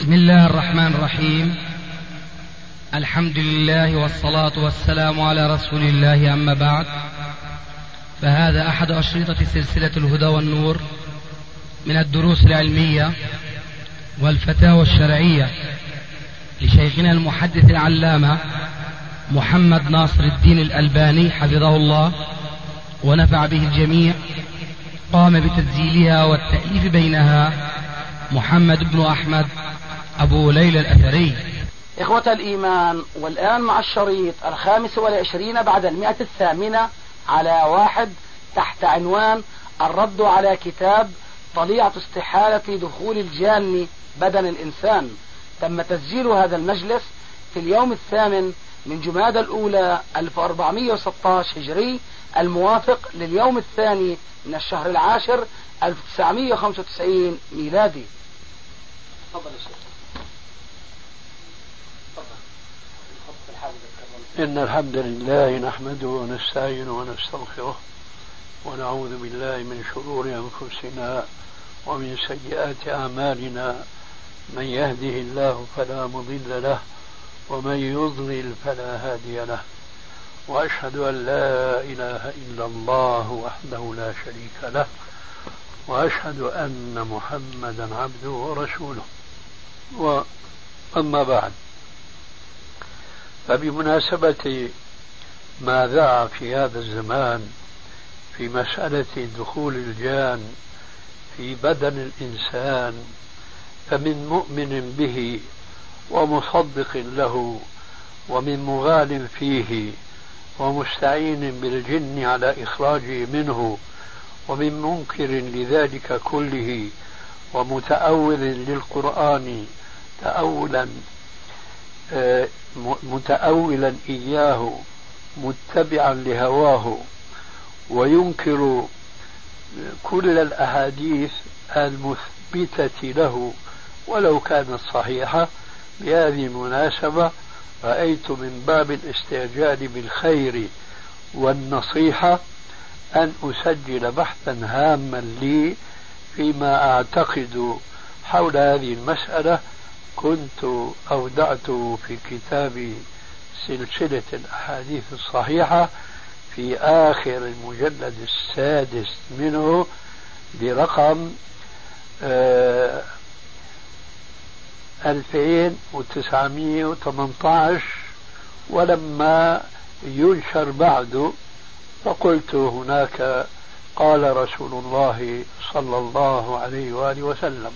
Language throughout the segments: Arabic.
بسم الله الرحمن الرحيم. الحمد لله والصلاة والسلام على رسول الله، أما بعد، فهذا أحد أشرطة سلسلة الهدى والنور من الدروس العلمية والفتاوى الشرعية لشيخنا المحدث العلامة محمد ناصر الدين الألباني حفظه الله ونفع به الجميع. قام بتسجيلها والتأليف بينها محمد بن أحمد أبو ليلى الأثري. إخوة الإيمان، والآن مع الشريط 25 بعد 108 على 1 تحت عنوان الرد على كتاب طليعة استحالة دخول الجان بدن الإنسان. تم تسجيل هذا المجلس في اليوم 8 من جمادى الأولى 1416 هجري، الموافق لليوم 2 من الشهر العاشر 1995 ميلادي. تفضل يا شيخ. إن الحمد لله نحمده ونستعينه ونستغفره ونعوذ بالله من شرور أنفسنا ومن سيئات أعمالنا. من يهده الله فلا مضل له ومن يضلل فلا هادي له، وأشهد أن لا إله إلا الله وحده لا شريك له، وأشهد أن محمدا عبده ورسوله. وأما بعد، فبمناسبة ما ذاع في هذا الزمان في مسألة دخول الجان في بدن الإنسان، فمن مؤمن به ومصدق له، ومن مغال فيه ومستعين بالجن على إخراجه منه، ومن منكر لذلك كله ومتأول للقرآن متأولا إياه متبعا لهواه، وينكر كل الأحاديث المثبتة له ولو كانت صحيحة. بهذه المناسبة رأيت من باب الاستعجال بالخير والنصيحة أن أسجل بحثا هاما لي فيما أعتقد حول هذه المسألة، كنت أودعته في كتاب سلسلة الأحاديث الصحيحة في آخر المجلد 6 منه برقم 2918، ولما ينشر بعد فقلت هناك قال رسول الله صلى الله عليه وآله وسلم: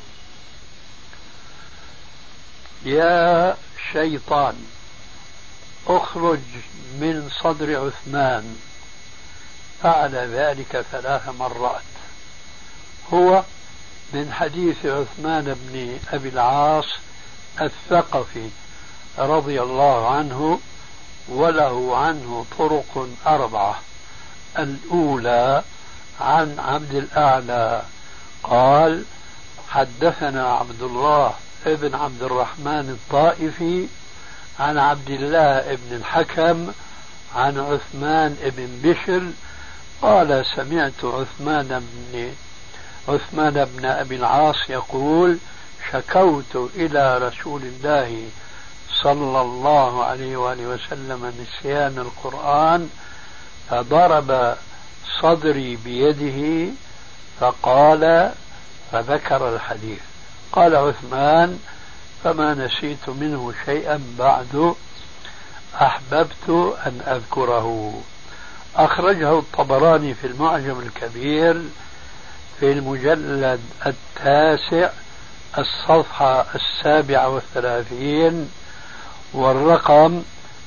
يا شيطان اخرج من صدر عثمان. فعل ذلك 3 مرات. هو من حديث عثمان بن أبي العاص الثقفي رضي الله عنه، وله عنه طرق 4. الأولى عن عبد الأعلى قال: حدثنا عبد الله ابن عبد الرحمن الطائفي عن عبد الله ابن الحكم عن عثمان ابن بشر قال: سمعت عثمان بن أبي العاص يقول: شكوت إلى رسول الله صلى الله عليه وآله وسلم نسيان القرآن، فضرب صدري بيده فقال، فذكر الحديث. قال عثمان: فما نسيت منه شيئا بعد، أحببت أن أذكره. أخرجه الطبراني في المعجم الكبير في المجلد 9 الصفحة 37 والرقم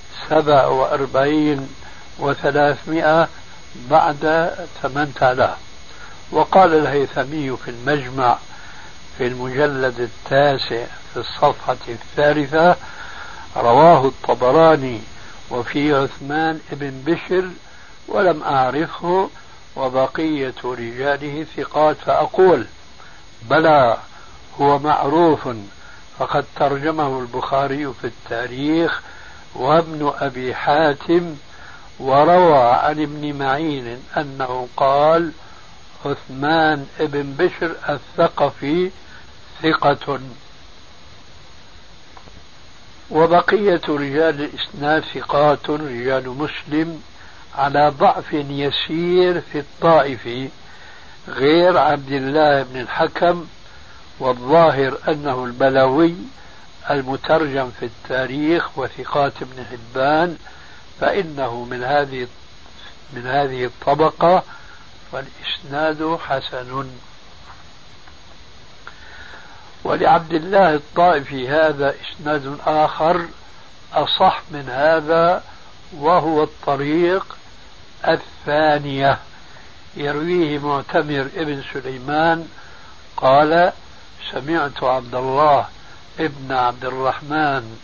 47,300 بعد 8000. وقال الهيثمي في المجمع في المجلد 9 في الصفحة 3: رواه الطبراني وفي عثمان ابن بشر ولم أعرفه، وبقية رجاله ثقات. فأقول: بلى، هو معروف، فقد ترجمه البخاري في التاريخ وابن أبي حاتم، وروى عن ابن معين أنه قال: عثمان ابن بشر الثقفي ثقة. وبقية رجال الإسناد ثقات رجال مسلم على ضعف يسير في الطائفي غير عبد الله بن الحكم، والظاهر أنه البلوي المترجم في التاريخ وثقات ابن حبان، فإنه من هذه الطبقة، والإسناد حسن. ولعبد الله الطائفي هذا إسناد آخر أصح من هذا، وهو الطريق الثانية، يرويه معتمر ابن سليمان قال: سمعت عبد الله ابن عبد الرحمن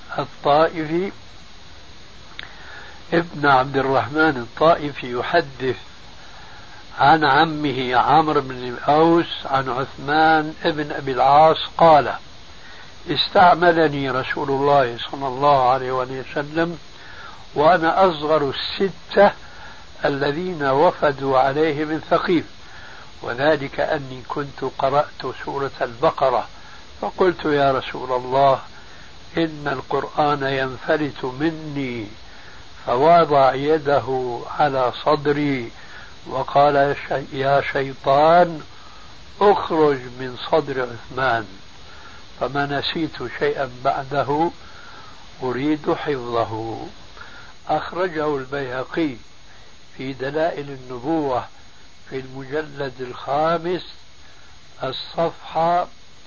الطائفي يحدث عن عمه عمرو بن الأوس عن عثمان ابن أبي العاص قال: استعملني رسول الله صلى الله عليه وسلم وأنا أصغر الستة الذين وفدوا عليه من ثقيف، وذلك أني كنت قرأت سورة البقرة، فقلت: يا رسول الله، إن القرآن ينفلت مني، فوضع يده على صدري وقال: يا شيطان اخرج من صدر عثمان، فما نسيت شيئا بعده أريد حفظه. أخرجه البيهقي في دلائل النبوة في المجلد 5 الصفحة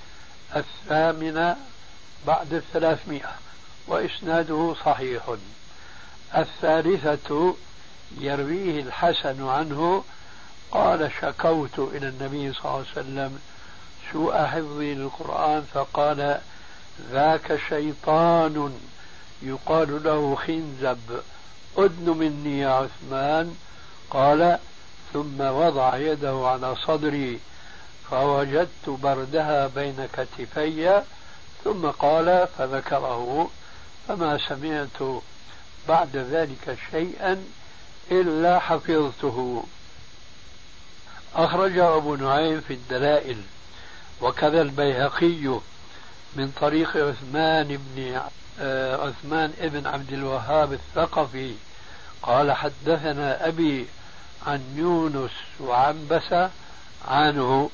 8 بعد 300، وإسناده صحيح. الثالثة يرويه الحسن عنه قال: شكوت إلى النبي صلى الله عليه وسلم سوء حفظي للقرآن، فقال: ذاك شيطان يقال له خنزب، أدن مني يا عثمان. قال: ثم وضع يده على صدري فوجدت بردها بين كتفي، ثم قال فذكره، فما سمعت بعد ذلك شيئا إلا حفظته. أخرجه أبو نعيم في الدلائل، وكذا البيهقي من طريق عثمان ابن عبد الوهاب الثقفي قال: حدثنا أبي عن يونس وعنبسة عنه.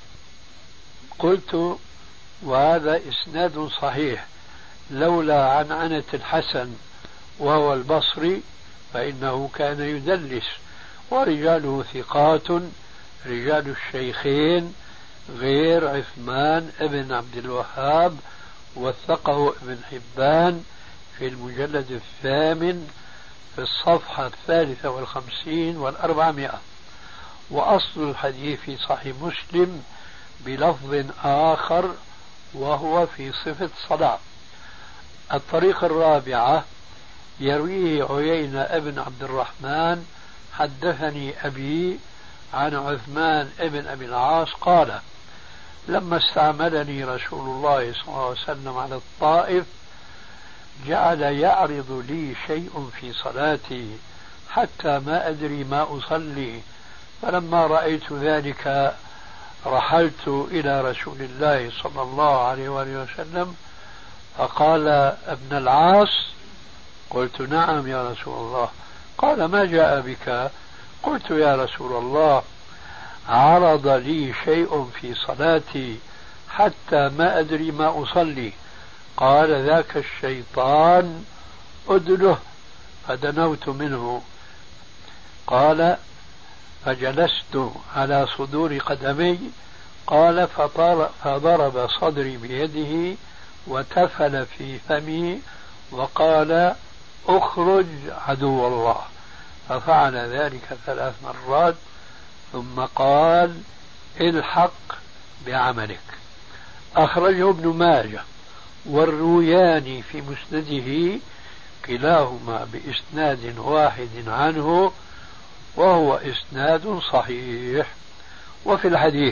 قلت: وهذا إسناد صحيح، لولا عنعنة الحسن وهو البصري فإنه كان يدلس، ورجاله ثقات رجال الشيخين غير عثمان ابن عبد الوهاب، وثقه ابن حبان في المجلد 8 في الصفحة 53 و400. وأصل الحديث في صحيح مسلم بلفظ آخر وهو في صفة الصلاة. الطريق الرابعة يرويه عيينة ابن عبد الرحمن حدثني أبي عن عثمان ابن أبي العاص قال: لما استعملني رسول الله صلى الله عليه وسلم على الطائف جعل يعرض لي شيء في صلاتي حتى ما أدري ما أصلي، فلما رأيت ذلك رحلت إلى رسول الله صلى الله عليه وآله وسلم فقال: ابن العاص؟ قلت: نعم يا رسول الله. قال: ما جاء بك؟ قلت: يا رسول الله، عرض لي شيء في صلاتي حتى ما أدري ما أصلي. قال: ذاك الشيطان، أدله. فدنوت منه. قال: فجلست على صدور قدمي. قال: فضرب صدري بيده وتفل في فمي وقال: اخرج عدو الله. ففعل ذلك 3 مرات ثم قال: الحق بعملك. أخرجه ابن ماجه والروياني في مسنده كلاهما بإسناد واحد عنه، وهو إسناد صحيح. وفي الحديث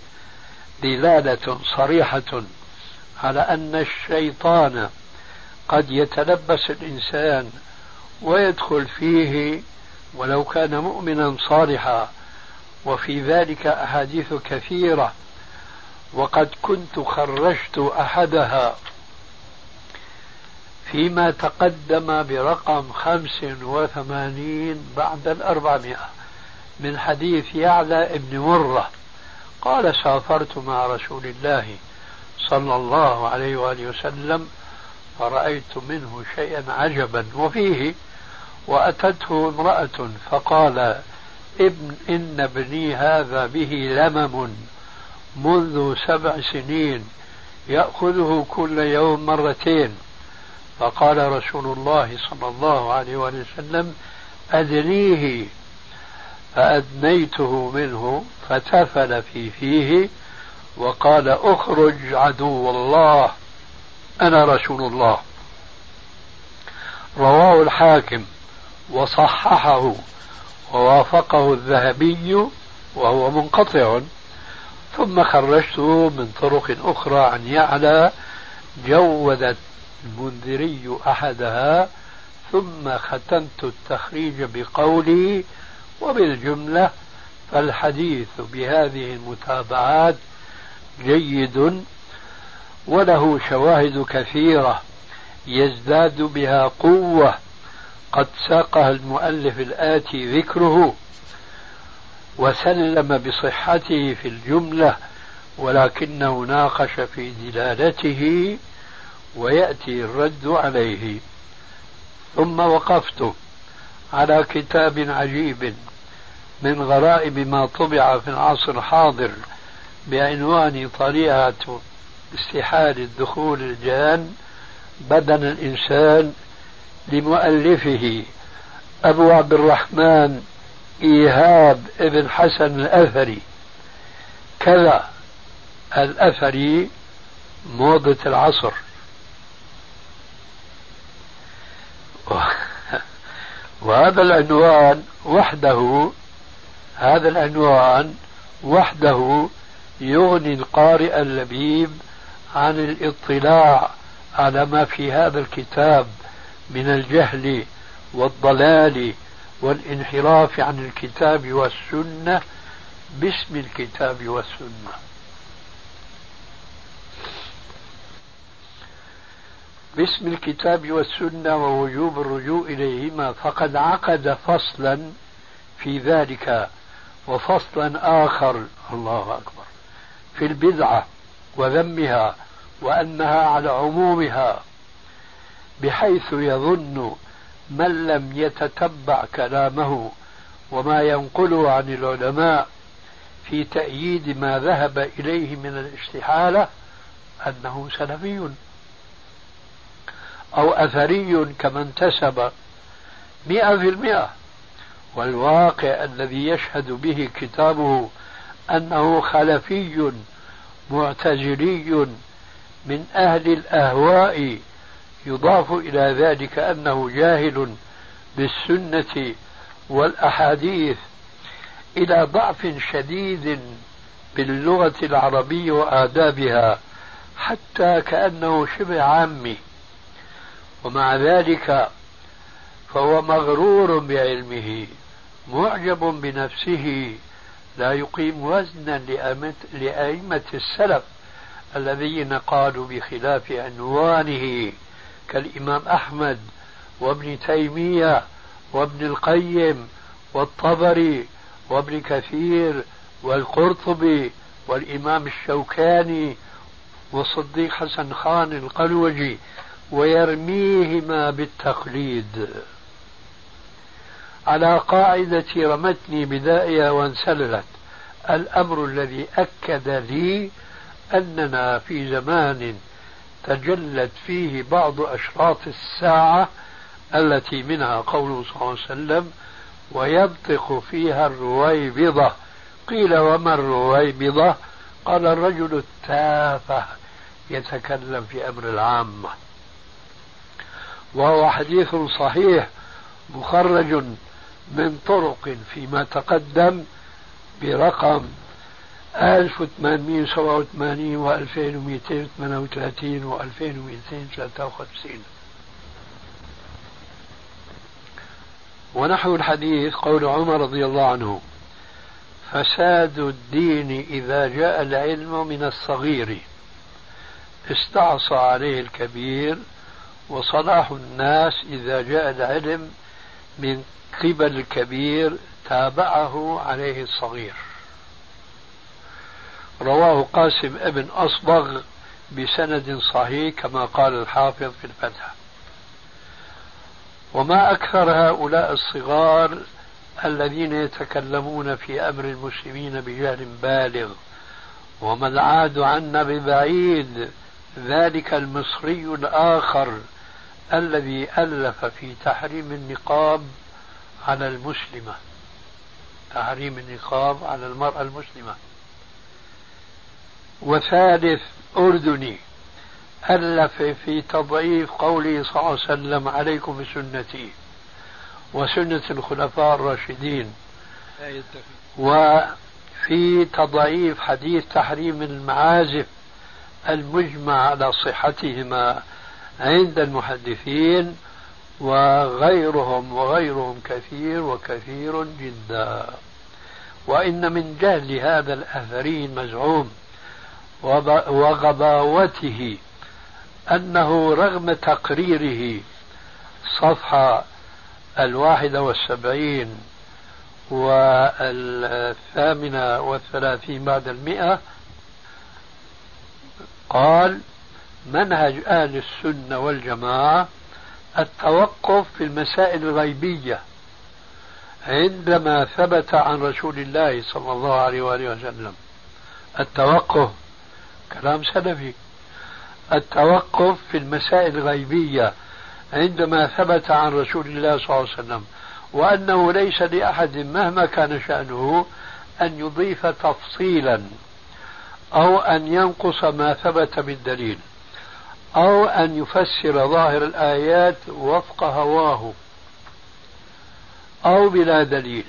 دلالة صريحة على أن الشيطان قد يتلبس الإنسان ويدخل فيه ولو كان مؤمنا صالحا، وفي ذلك أحاديث كثيرة، وقد كنت خرجت أحدها فيما تقدم برقم 85 بعد 400 من حديث يعلى ابن مرة قال: سافرت مع رسول الله صلى الله عليه وآله وسلم فرأيت منه شيئا عجبا، وفيه: وأتته امرأة فقال: إن ابني هذا به لمم منذ 7 سنين يأخذه كل يوم 2 مرات. فقال رسول الله صلى الله عليه وسلم: أدنيه. فأدنيته منه فتفل في فيه وقال: اخرج عدو الله، أنا رسول الله. رواه الحاكم وصححه ووافقه الذهبي وهو منقطع. ثم خرجته من طرق أخرى عن يعلى جودت المنذري أحدها، ثم ختمت التخريج بقولي: وبالجملة فالحديث بهذه المتابعات جيد وله شواهد كثيرة يزداد بها قوة، قد ساقها المؤلف الآتي ذكره وسلم بصحته في الجملة، ولكنه ناقش في دلالته ويأتي الرد عليه. ثم وقفت على كتاب عجيب من غرائب ما طبع في العصر الحاضر بعنوان طليعة استحالة دخول الجان بدن الإنسان لمؤلفه أبو عبد الرحمن إيهاب ابن حسن الأثري. كذا الأثري موضة العصر. وهذا العنوان وحده يغني القارئ اللبيب عن الاطلاع على ما في هذا الكتاب من الجهل والضلال والانحراف عن الكتاب والسنة باسم الكتاب والسنة. باسم الكتاب والسنة ووجوب الرجوع إليهما، فقد عقد فصلا في ذلك وفصلا آخر، الله أكبر، في البدعة وذمها وأنها على عمومها، بحيث يظن من لم يتتبع كلامه وما ينقله عن العلماء في تأييد ما ذهب إليه من الاستحالة أنه سلفي أو أثري كما انتسب 100%. والواقع الذي يشهد به كتابه أنه خلفي معتزلي من أهل الأهواء، يضاف إلى ذلك أنه جاهل بالسنة والأحاديث إلى ضعف شديد باللغة العربية وآدابها، حتى كأنه شبه عامي. ومع ذلك فهو مغرور بعلمه معجب بنفسه، لا يقيم وزنا لأئمة السلف الذين قالوا بخلاف عنوانه كالإمام أحمد وابن تيمية وابن القيم والطبري وابن كثير والقرطبي والإمام الشوكاني والصديق حسن خان القلوجي، ويرميهما بالتقليد على قاعدة رمتني بدائها وانسللت. الأمر الذي أكد لي أننا في زمان تجلت فيه بعض أشراط الساعة التي منها قوله صلى الله عليه وسلم: ويبطق فيها الرويبضة. قيل: وما الرويبضة؟ قال: الرجل التافه يتكلم في أمر العامة. وهو حديث صحيح مخرج من طرق فيما تقدم برقم 1887 و2238 و2253. ونحو الحديث قول عمر رضي الله عنه: فساد الدين إذا جاء العلم من الصغير استعصى عليه الكبير وصلاح الناس إذا جاء العلم من قبل الكبير تابعه عليه الصغير. رواه قاسم ابن أصبغ بسند صحيح كما قال الحافظ في الفتح. وما أكثر هؤلاء الصغار الذين يتكلمون في أمر المسلمين بجهل بالغ، وما العاد عنا ببعيد ذلك المصري الآخر الذي ألف في تحريم النقاب على المسلمة، تحريم النقاب على المرأة المسلمة. وثالث أردني ألف في تضعيف قوله صلى الله عليه وسلم عليكم بسنتي وسنة الخلفاء الراشدين، وفي تضعيف حديث تحريم المعازف المجمع على صحتهما عند المحدثين، وغيرهم كثير وكثير جدا. وإن من جهل هذا الأثري المزعوم وغباوته أنه رغم تقريره صفحة 71 و38 بعد 100 قال: منهج أهل السنة والجماعة التوقف في المسائل الغيبية عندما ثبت عن رسول الله صلى الله عليه وآله وسلم. التوقف كلام سلفي، التوقف في المسائل الغيبية عندما ثبت عن رسول الله صلى الله عليه وسلم، وأنه ليس لأحد مهما كان شأنه أن يضيف تفصيلا أو أن ينقص ما ثبت بالدليل أو أن يفسر ظاهر الآيات وفق هواه أو بلا دليل.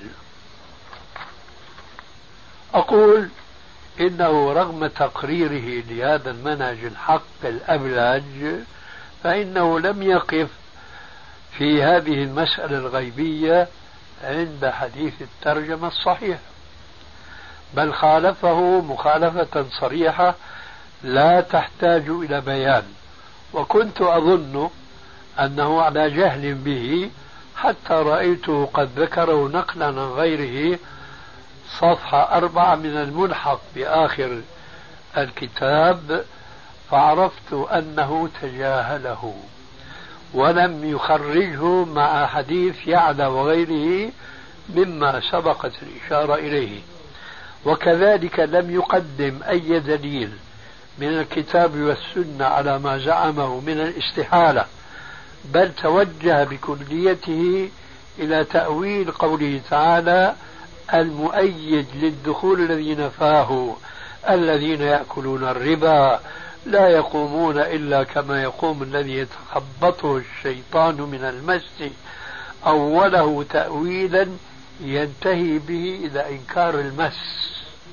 أقول إنه رغم تقريره لهذا المنهج الحق الأبلج فإنه لم يقف في هذه المسألة الغيبية عند حديث الترجمة الصحيح، بل خالفه مخالفة صريحة لا تحتاج إلى بيان، وكنت أظن أنه على جهل به حتى رأيته قد ذكره نقلا عن غيره صفحة 4 من الملحق بآخر الكتاب، فعرفت أنه تجاهله ولم يخرجه مع حديث يعلى وغيره مما سبقت الإشارة إليه. وكذلك لم يقدم أي دليل من الكتاب والسنة على ما زعمه من الاستحالة، بل توجه بكليته إلى تأويل قوله تعالى المؤيد للدخول الذي نفاه: الذين يأكلون الربا لا يقومون إلا كما يقوم الذي يتخبطه الشيطان من المس، أوله تأويلا ينتهي به إلى إنكار المس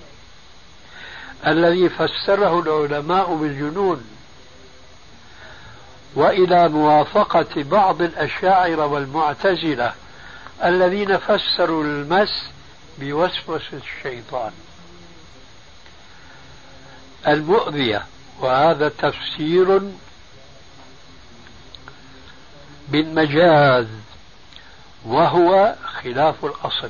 الذي فسره العلماء بالجنون، وإلى موافقة بعض الأشاعرة والمعتزلة الذين فسروا المس بوسوسة الشيطان المؤذية، وهذا تفسير بالمجاز وهو خلاف الأصل،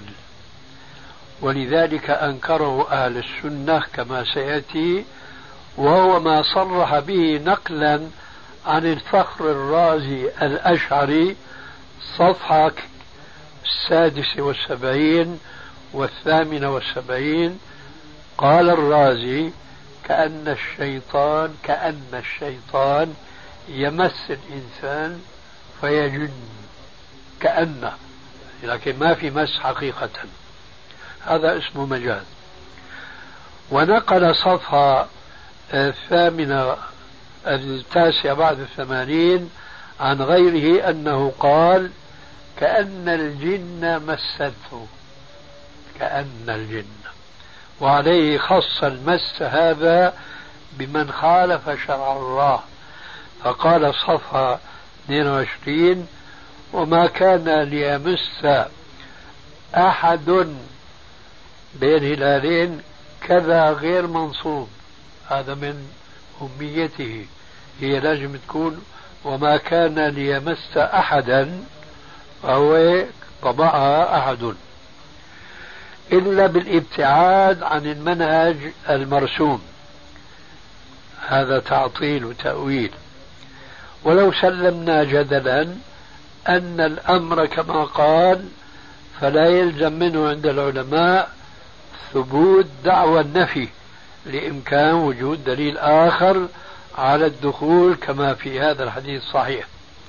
ولذلك أنكره أهل السنة كما سيأتي، وهو ما صرح به نقلا عن الفخر الرازي الأشعري صفحة 76 و78. قال الرازي: كأن الشيطان يمس الإنسان فيجن، كأنه، لكن ما في مس حقيقة، هذا اسمه مجاز. ونقل صفحة 9 بعد 80 عن غيره أنه قال: كأن الجن مسته، كأن الجن، وعليه خص المس هذا بمن خالف شرع الله، فقال صفحة 22: وما كان ليمس أحد بين هلالين كذا غير منصوب، هذا من أميته، هي لازم تكون وما كان ليمس أحدا فهو طبعها أحد إلا بالابتعاد عن المنهج المرسوم. هذا تعطيل وتأويل. ولو سلمنا جدلا أن الأمر كما قال، فلا يلزم منه عند العلماء ثبوت دعوى النفي لإمكان وجود دليل آخر على الدخول كما في هذا الحديث الصحيح.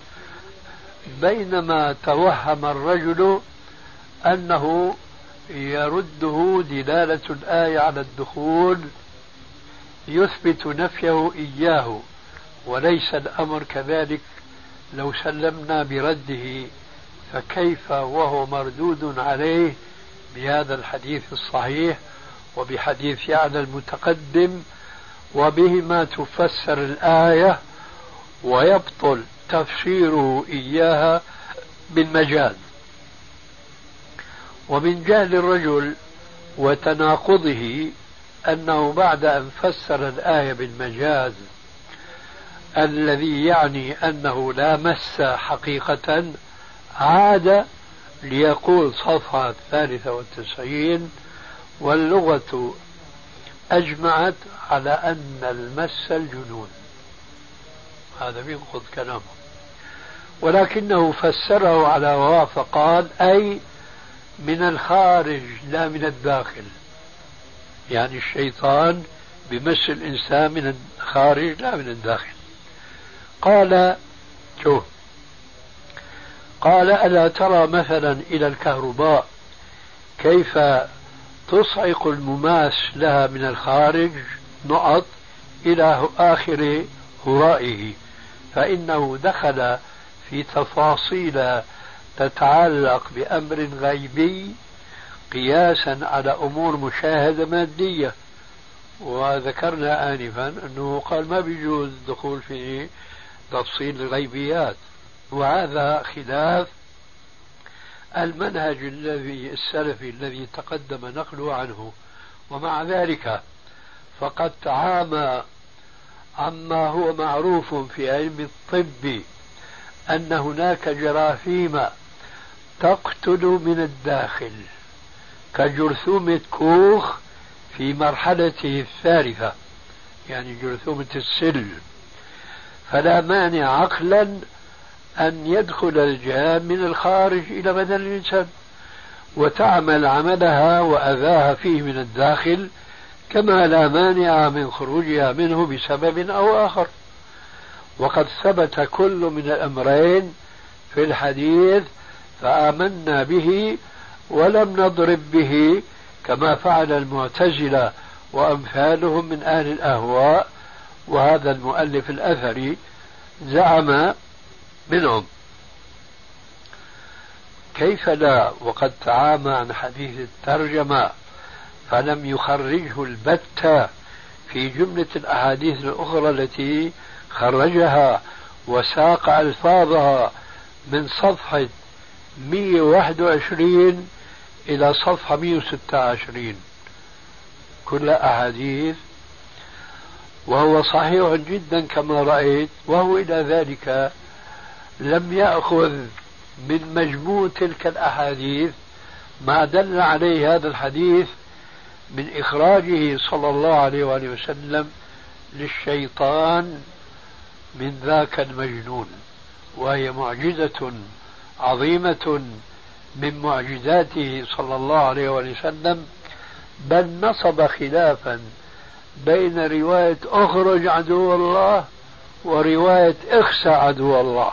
بينما توهم الرجل أنه يرده دلالة الآية على الدخول يثبت نفيه إياه، وليس الأمر كذلك. لو سلمنا برده فكيف وهو مردود عليه بهذا الحديث الصحيح وبحديث يعلى المتقدم، وبهما تفسر الآية ويبطل تفسيره إياها بالمجاز. ومن جهل الرجل وتناقضه أنه بعد أن فسر الآية بالمجاز الذي يعني أنه لا مس حقيقة، عاد ليقول صفحة 93 واللغة أجمعت على أن المس الجنون. هذا بينقض كلامه، ولكنه فسره على هواه فقال أي من الخارج لا من الداخل، يعني الشيطان بمس الإنسان من الخارج لا من الداخل. قال شوف، قال ألا ترى مثلا إلى الكهرباء كيف تصعق المماس لها من الخارج نقط إلى آخر هرائه، فإنه دخل في تفاصيل تتعلق بأمر غيبي قياسا على أمور مشاهدة مادية. وذكرنا آنفا أنه قال ما بيجوز الدخول في تفصيل الغيبيات، وهذا خلاف المنهج السلفي الذي تقدم نقله عنه. ومع ذلك فقد تعامى عما هو معروف في علم الطب أن هناك جراثيم تقتل من الداخل كجرثومة كوخ في مرحلته الثالثة، يعني جرثومة السل، فلا مانع عقلا أن يدخل الجان من الخارج إلى بدن الإنسان وتعمل عملها وأذاها فيه من الداخل، كما لا مانع من خروجها منه بسبب أو آخر. وقد ثبت كل من الأمرين في الحديث فآمنا به ولم نضرب به كما فعل المعتزلة وأمثالهم من أهل الأهواء. وهذا المؤلف الأثري زعم منهم. كيف لا وقد تعامى عن حديث الترجمة فلم يخرجه البتة في جملة الأحاديث الأخرى التي خرجها وساق ألفاظها من صفحة 121 إلى صفحة 126 كل أحاديث، وهو صحيح جدا كما رأيت. وهو إلى ذلك لم يأخذ من مجموع تلك الأحاديث ما دل عليه هذا الحديث من إخراجه صلى الله عليه وآله وسلم للشيطان من ذاك المجنون، وهي معجزة عظيمة من معجزاته صلى الله عليه وآله وسلم. بل نصب خلافا بين رواية أخرج عدو الله ورواية اخسى عدو الله،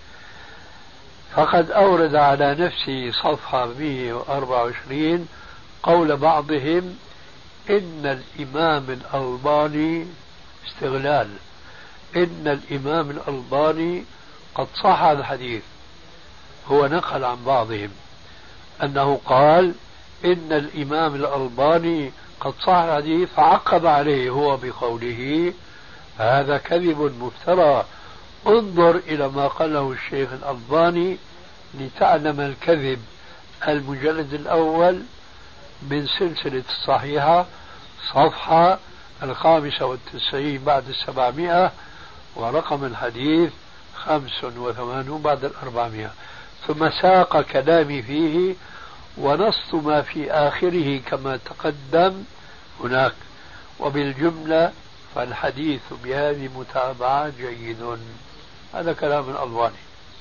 فقد أورد على نفسه صفحة 124 قول بعضهم إن الإمام الألباني استغلال، إن الإمام الألباني قد صح الحديث. هو نقل عن بعضهم أنه قال إن الإمام الألباني قد صح الحديث، فعقب عليه هو بقوله هذا كذب مفترى، انظر إلى ما قاله الشيخ الألباني لتعلم الكذب. المجلد الأول من سلسلة الصحيحة صفحة 95 بعد 700 ورقم الحديث 85 بعد 400. ثم ساق كلامي فيه ونصت ما في آخره كما تقدم هناك. وبالجملة فالحديث بهذه المتابعة جيد. هذا كلام الألباني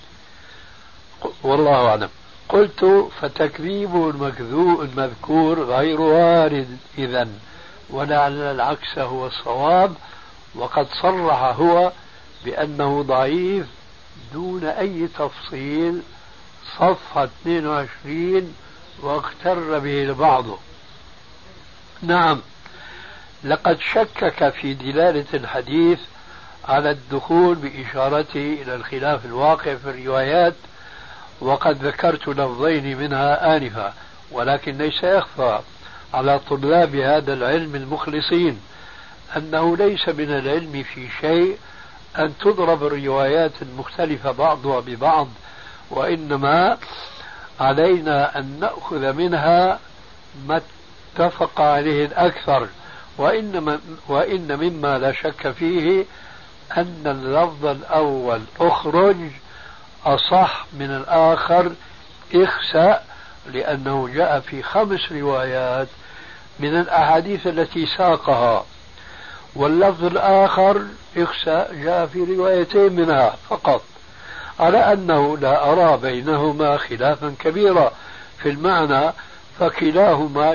والله أعلم. قلت فتكذيب المذكور غير وارد إذن، ولعل العكس هو الصواب، وقد صرح هو بأنه ضعيف دون أي تفصيل صفحة 22 واغتر به البعض. نعم، لقد شكك في دلالة الحديث على الدخول بإشارته إلى الخلاف الواقع في الروايات، وقد ذكرت لفظين منها آنفا، ولكن ليس يخفى على طلاب هذا العلم المخلصين أنه ليس من العلم في شيء أن تضرب الروايات المختلفة بعضها ببعض، وإنما علينا أن نأخذ منها ما اتفق عليه الأكثر. وإن مما لا شك فيه أن اللفظ الأول أخرج أصح من الآخر اخسأ، لأنه جاء في 5 روايات من الأحاديث التي ساقها، واللفظ الآخر اخسأ جاء في 2 منها فقط، على أنه لا أرى بينهما خلافا كبيرا في المعنى، فكلاهما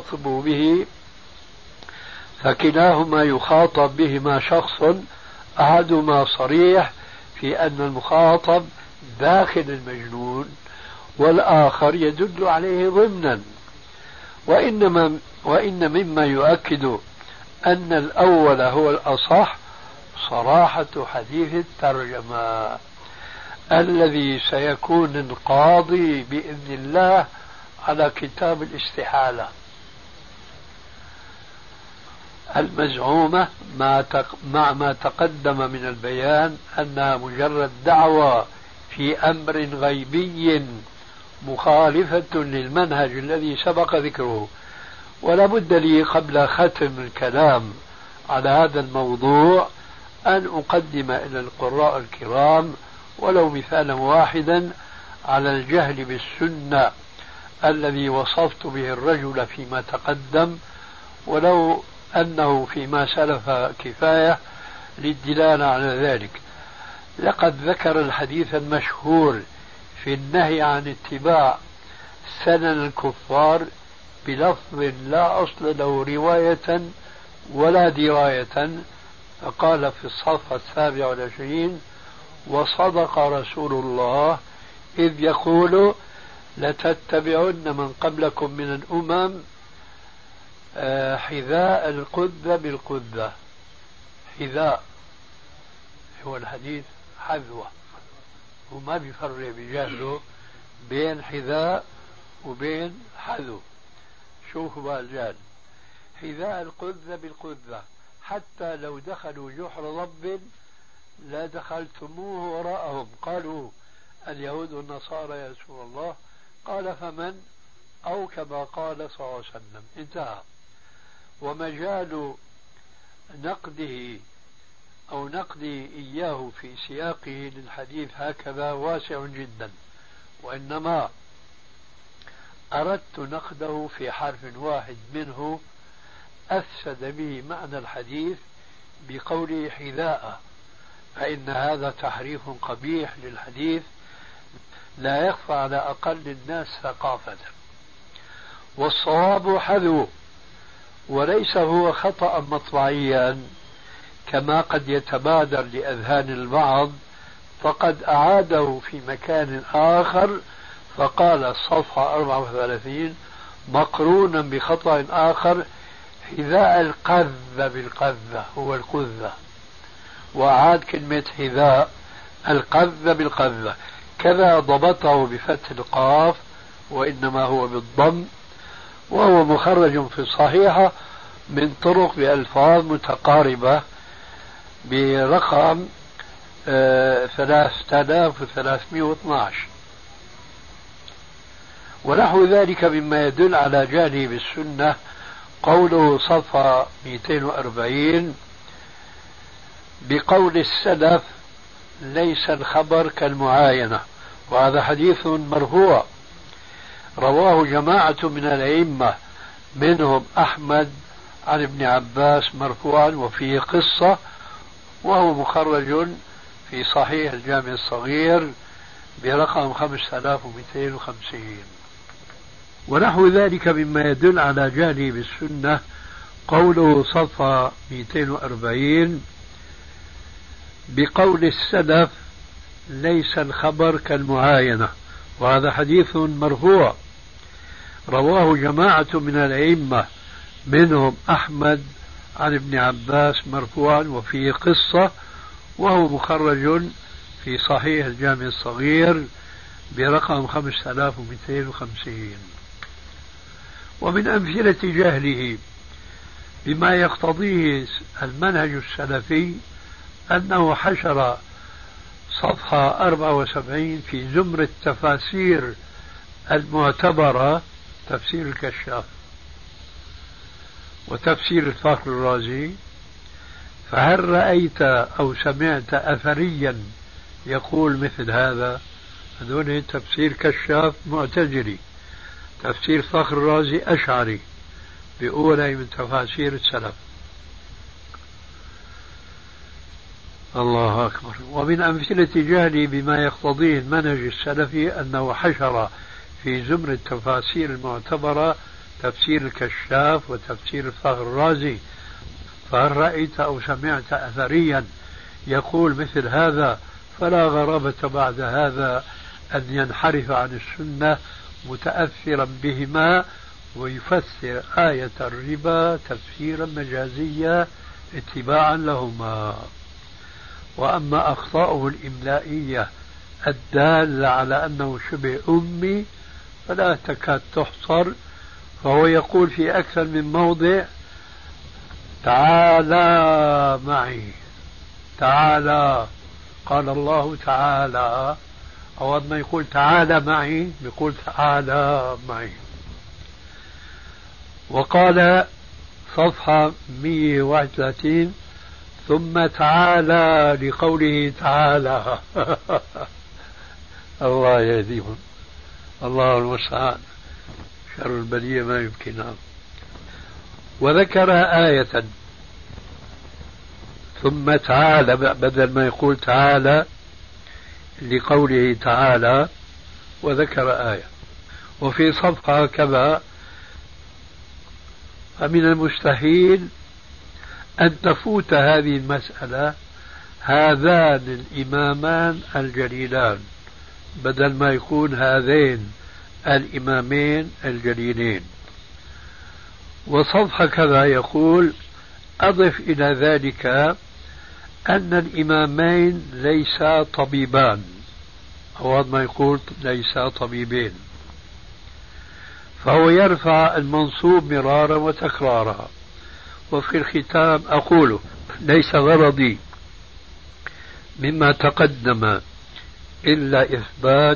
يخاطب بهما شخص، أحدهما صريح في أن المخاطب داخل المجنون، والآخر يدل عليه ضمنا. وإن مما يؤكد أن الأول هو الأصح صراحة حديث الترجمة الذي سيكون القاضي بإذن الله على كتاب الاستحالة المزعومة، مع ما تقدم من البيان أنها مجرد دعوة في أمر غيبي مخالفة للمنهج الذي سبق ذكره. ولا بد لي قبل ختم الكلام على هذا الموضوع أن أقدم إلى القراء الكرام ولو مثالا واحدا على الجهل بالسنة الذي وصفت به الرجل فيما تقدم، ولو أنه فيما سلف كفاية للدلالة على ذلك. لقد ذكر الحديث المشهور في النهي عن اتباع سنن الكفار بلفظ لا أصل له رواية ولا دراية، فقال في الصفحة 27: وصدق رسول الله إذ يقول لتتبعن من قبلكم من الأمم حذاء القذة بالقذة. حذاء هو الحديث حذوة، وما بيفرق بجهله بين حذاء وبين حذو. شوفوا بقى الجهل، حذاء القذة بالقذة، حتى لو دخلوا جحر ضب لا دخلتموه وراءهم. قالوا اليهود والنصارى يا رسول الله، قال فمن؟ أو كما قال صلى الله عليه وسلم. انتهى. ومجال نقده أو نقدي إياه في سياقه للحديث هكذا واسع جدا، وإنما أردت نقده في حرف واحد منه أفسد به معنى الحديث بقوله حذاء، فإن هذا تحريف قبيح للحديث لا يخفى على أقل الناس ثقافة. والصواب حذو، وليس هو خطأ مطبعيا كما قد يتبادر لأذهان البعض، فقد أعاده في مكان آخر فقال الصفحة 34 مقرونا بخطأ آخر حذاء القذة بالقذة، هو القذة، وأعاد كلمة حذاء القذة بالقذة، كذا ضبطه بفتح القاف وإنما هو بالضم، وهو مخرج في الصحيحة من طرق بألفاظ متقاربة برقم 3312. ونحو ذلك مما يدل على جهله بالسنة قوله صفحة 240 بقول السلف ليس الخبر كالمعاينة، وهذا حديث مرفوع رواه جماعة من الأئمة منهم أحمد عن ابن عباس مرفوعا وفيه قصة، وهو مخرج في صحيح الجامع الصغير برقم 5250. ونحو ذلك مما يدل على جهله بالسنة قوله صفحة 240 بقول السلف ليس الخبر كالمعاينة، وهذا حديث مرفوع رواه جماعة من الأئمة منهم أحمد عن ابن عباس مرفوعا وفيه قصة، وهو مخرج في صحيح الجامع الصغير برقم 5250. ومن أمثلة جهله بما يقتضيه المنهج السلفي أنه حشر صفحة 74 في زمر التفاسير المعتبرة تفسير الكشاف وتفسير الفخر الرازي، فهل رأيت أو سمعت أثريا يقول مثل هذا؟ هذول تفسير كشاف معتزلي، تفسير فخر الرازي أشعري، بأولى من تفاسير السلف. الله أكبر. ومن أمثلة جهلي بما يقتضيه المنهج السلفي أنه حشر في زمر التفاسير المعتبرة تفسير الكشاف وتفسير الفخر الرازي، فهل رأيت أو سمعت أثريا يقول مثل هذا؟ فلا غرابة بعد هذا أن ينحرف عن السنة متأثرا بهما ويفسر آية الربا تفسيرا مجازيا اتباعا لهما. وأما أخطاؤه الإملائية الدالة على أنه شبه أمي فلا تكاد تحصر، فهو يقول في أكثر من موضع تعالى معي، تعالى قال الله تعالى، أو ما يقول تعالى معي يقول تعالى معي. وقال صفحة 131 ثم تعالى لقوله تعالى الله يهديهم، الله المستعان، شر البلية ما يمكنها. وذكر آية ثم تعالى بدل ما يقول تعالى لقوله تعالى، وذكر آية. وفي صفحة كذا فمن المستحيل أن تفوت هذه المسألة هذان الإمامان الجليلان بدل ما يكون هذين الإمامين الجليلين. وصفحة كذا يقول أضف إلى ذلك أن الإمامين ليسا طبيبان، أو ما يقول ليسا طبيبين، فهو يرفع المنصوب مرارا وتكرارا. وفي الختام أقول ليس غرضي مما تقدم إلا إثبات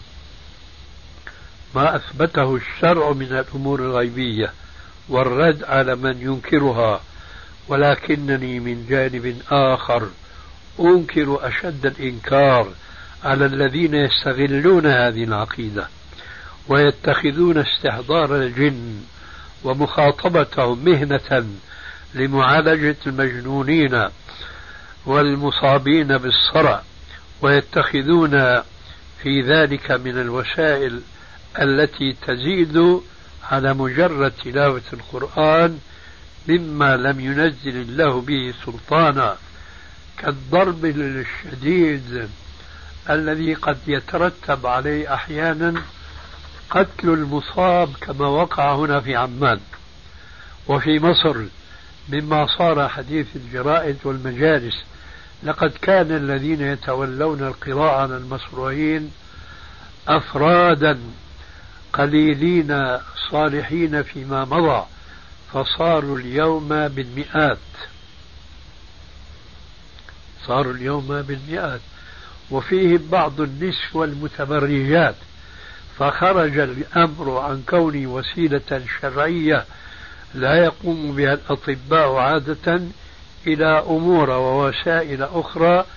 ما أثبته الشرع من الأمور الغيبية والرد على من ينكرها، ولكنني من جانب آخر أنكر أشد الإنكار على الذين يستغلون هذه العقيدة ويتخذون استحضار الجن ومخاطبتهم مهنة لمعالجة المجنونين والمصابين بالصرع، ويتخذون في ذلك من الوسائل التي تزيد على مجرد تلاوة القرآن مما لم ينزل الله به سلطانا، كالضرب الشديد الذي قد يترتب عليه أحيانا قتل المصاب كما وقع هنا في عمان وفي مصر مما صار حديث الجرائد والمجالس. لقد كان الذين يتولون القراءة عن المصروعين أفرادا قليلين صالحين فيما مضى، فصاروا اليوم بالمئات، صاروا اليوم بالمئات، وفيهم بعض النسوة المتبرجات، فخرج الأمر عن كونه وسيلة شرعية لا يقوم بها الأطباء عادة إلى أمور ووسائل أخرى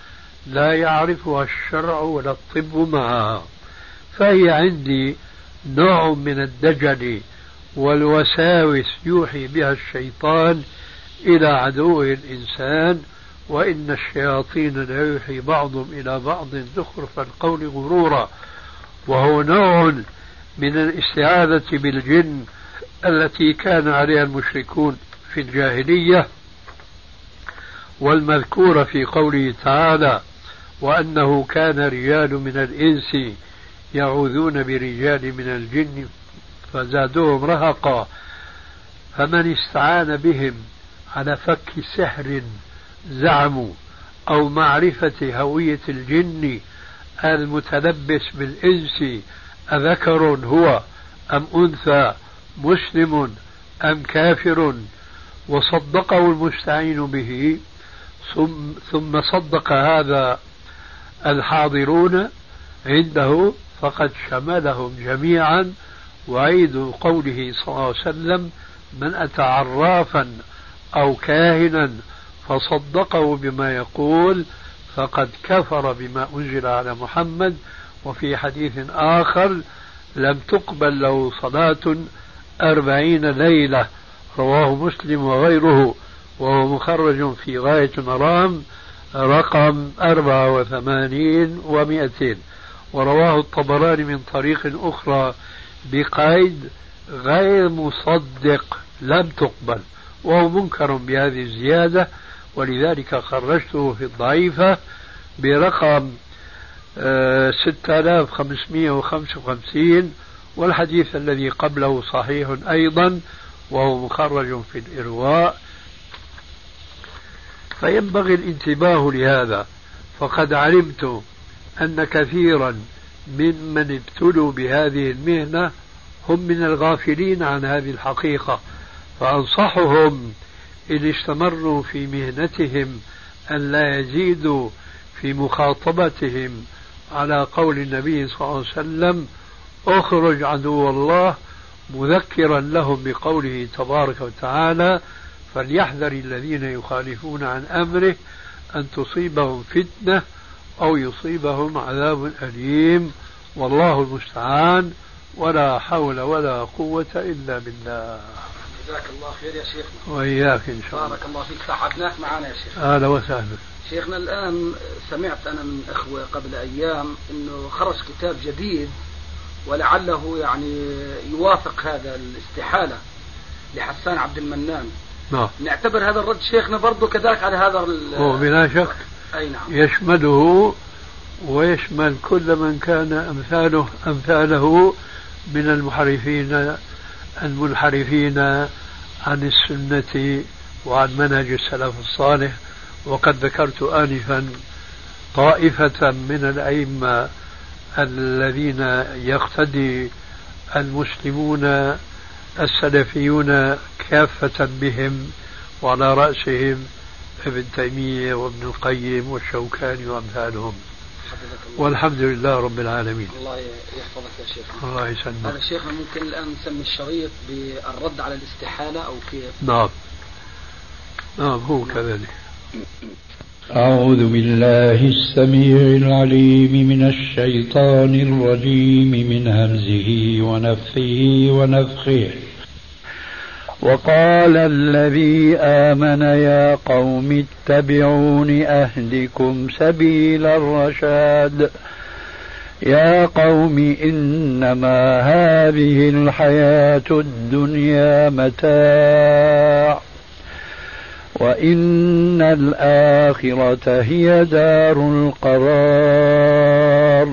لا يعرفها الشرع ولا الطب معها، فهي عندي نوع من الدجل والوساوس يوحي بها الشيطان إلى عدو الإنسان، وإن الشياطين ليوحي بعضهم إلى بعض زخرف القول غرورا، وهو نوع من الاستعاذة بالجن التي كان عليها المشركون في الجاهلية، والمذكورة في قوله تعالى: وأنه كان رجال من الإنس يعوذون برجال من الجن فزادوهم رهقا. فمن استعان بهم على فك سحر زعموا أو معرفة هوية الجن المتلبس بالإنس أذكر هو أم أنثى، مسلم أم كافر، وصدقه المستعين به، ثم صدق هذا الحاضرون عنده، فقد شملهم جميعا. وعيد قوله صلى الله عليه وسلم: من أتى عرافا أو كاهنا فصدقه بما يقول فقد كفر بما أنزل على محمد. وفي حديث آخر: لم تقبل له صلاة 40 ليلة، رواه مسلم وغيره، وهو مخرج في غاية المرام رقم 84 و200، ورواه الطبراني من طريق أخرى بقيد غير مصدق لم تقبل، وهو منكر بهذه الزيادة، ولذلك خرجته في الضعيفة برقم 6555، والحديث الذي قبله صحيح أيضا وهو مخرج في الإرواء. فينبغي الانتباه لهذا، فقد علمت أن كثيرا ممن ابتلوا بهذه المهنة هم من الغافلين عن هذه الحقيقة، فأنصحهم إن استمروا في مهنتهم أن لا يزيدوا في مخاطبتهم على قول النبي صلى الله عليه وسلم: اخرج عدو الله، مذكرا لهم بقوله تبارك وتعالى: فليحذر الذين يخالفون عن أمره أن تصيبهم فتنة أو يصيبهم عذاب أليم، والله المستعان، ولا حول ولا قوة إلا بالله. جزاك الله خير يا شيخنا. وإياك إن شاء الله. بارك الله فيك، سعدناك معنا يا شيخ. أهلا وسهلا. شيخنا الآن سمعت أنا من إخوة قبل أيام أنه خرج كتاب جديد ولعله يعني يوافق هذا الاستحالة لحسان عبد المنان. نعم. نعتبر هذا الرد شيخنا برضو كذلك على هذا هو بلا شك. أي نعم. يشمله ويشمل كل من كان أمثاله من المنحرفين عن السنة وعن منهج السلف الصالح. وقد ذكرت آنفا طائفة من الأئمة الذين يقتدي المسلمون السلفيون كافة بهم، وعلى رأسهم ابن تيمية وابن القيم والشوكاني وأمثالهم، والحمد لله رب العالمين. الله يحفظك يا شيخ. الله يسلمك. هذا شيخنا ممكن الآن نسمي الشريط بالرد على الاستحالة أو كيف؟ نعم هو كذلك. أعوذ بالله السميع العليم من الشيطان الرجيم من همزه ونفثه ونفخه. وقال الذي آمن يا قوم اتبعون أهدكم سبيل الرشاد. يا قوم إنما هذه الحياة الدنيا متاع وإن الآخرة هي دار القرار.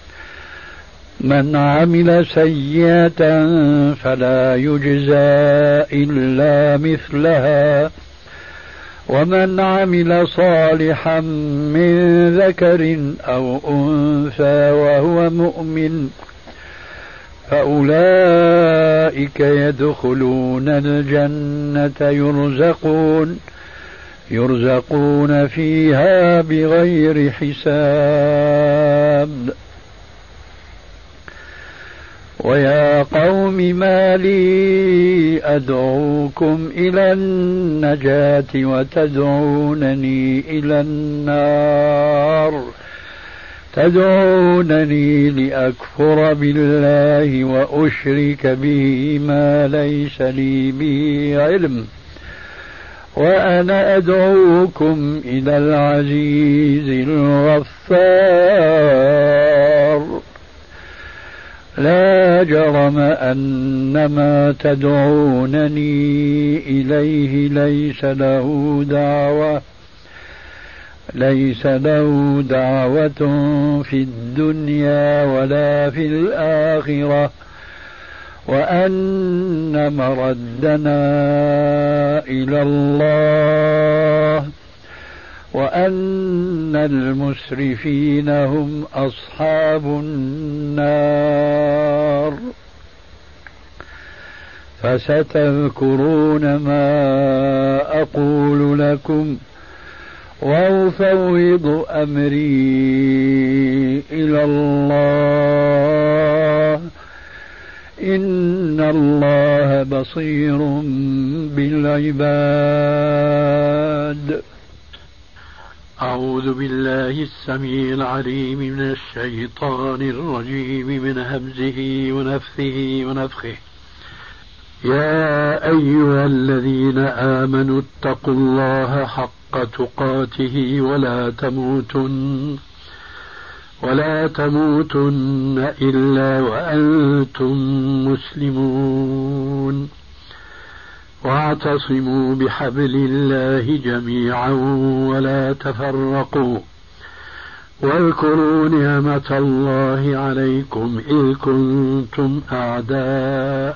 من عمل سيئة فلا يجزى إلا مثلها ومن عمل صالحا من ذكر أو أنثى وهو مؤمن فأولئك يدخلون الجنة يرزقون فيها بغير حساب. ويا قوم ما لي أدعوكم إلى النجاة وتدعونني إلى النار، تدعونني لأكفر بالله وأشرك به ما ليس لي به علم، وأنا أدعوكم إلى العزيز الغفار. لا جرم أن ما تدعونني إليه ليس له دعوة في الدنيا ولا في الآخرة، وأن مردنا إلى الله، وأن المسرفين هم أصحاب النار. فستذكرون ما أقول لكم وأفوض أمري إلى الله، إن الله بصير بالعباد. أعوذ بالله السميع العليم من الشيطان الرجيم من همزه ونفثه ونفخه. يا أيها الذين آمنوا اتقوا الله حق تقاته ولا تموتن إلا وأنتم مسلمون، واعتصموا بحبل الله جميعا ولا تفرقوا، واذكروا نعمة الله عليكم إذ كنتم أعداء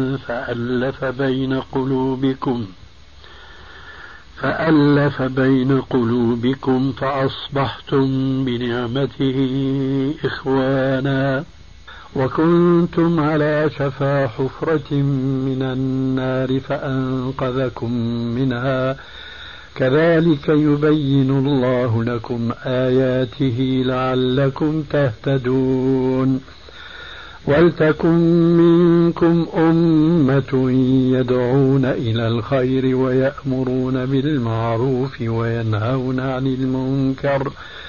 فألف بين قلوبكم فأصبحتم بنعمته إخوانا، وكنتم على شفا حفرة من النار فأنقذكم منها، كذلك يبين الله لكم آياته لعلكم تهتدون. ولتكن منكم أمة يدعون إلى الخير ويأمرون بالمعروف وينهون عن المنكر،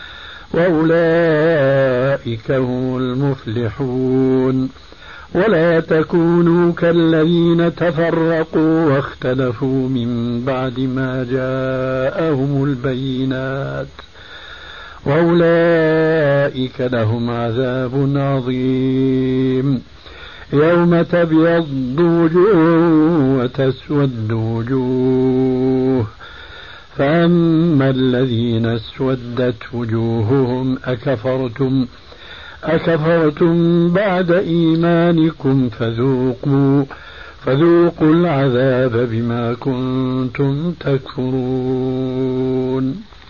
وأولئك هم المفلحون. ولا تكونوا كالذين تفرقوا واختلفوا من بعد ما جاءهم البينات، وأولئك لهم عذاب عظيم. يوم تبيض وجوه وتسود وجوه، فأما الذين اسودت وجوههم أكفرتم بعد إيمانكم فذوقوا العذاب بما كنتم تكفرون.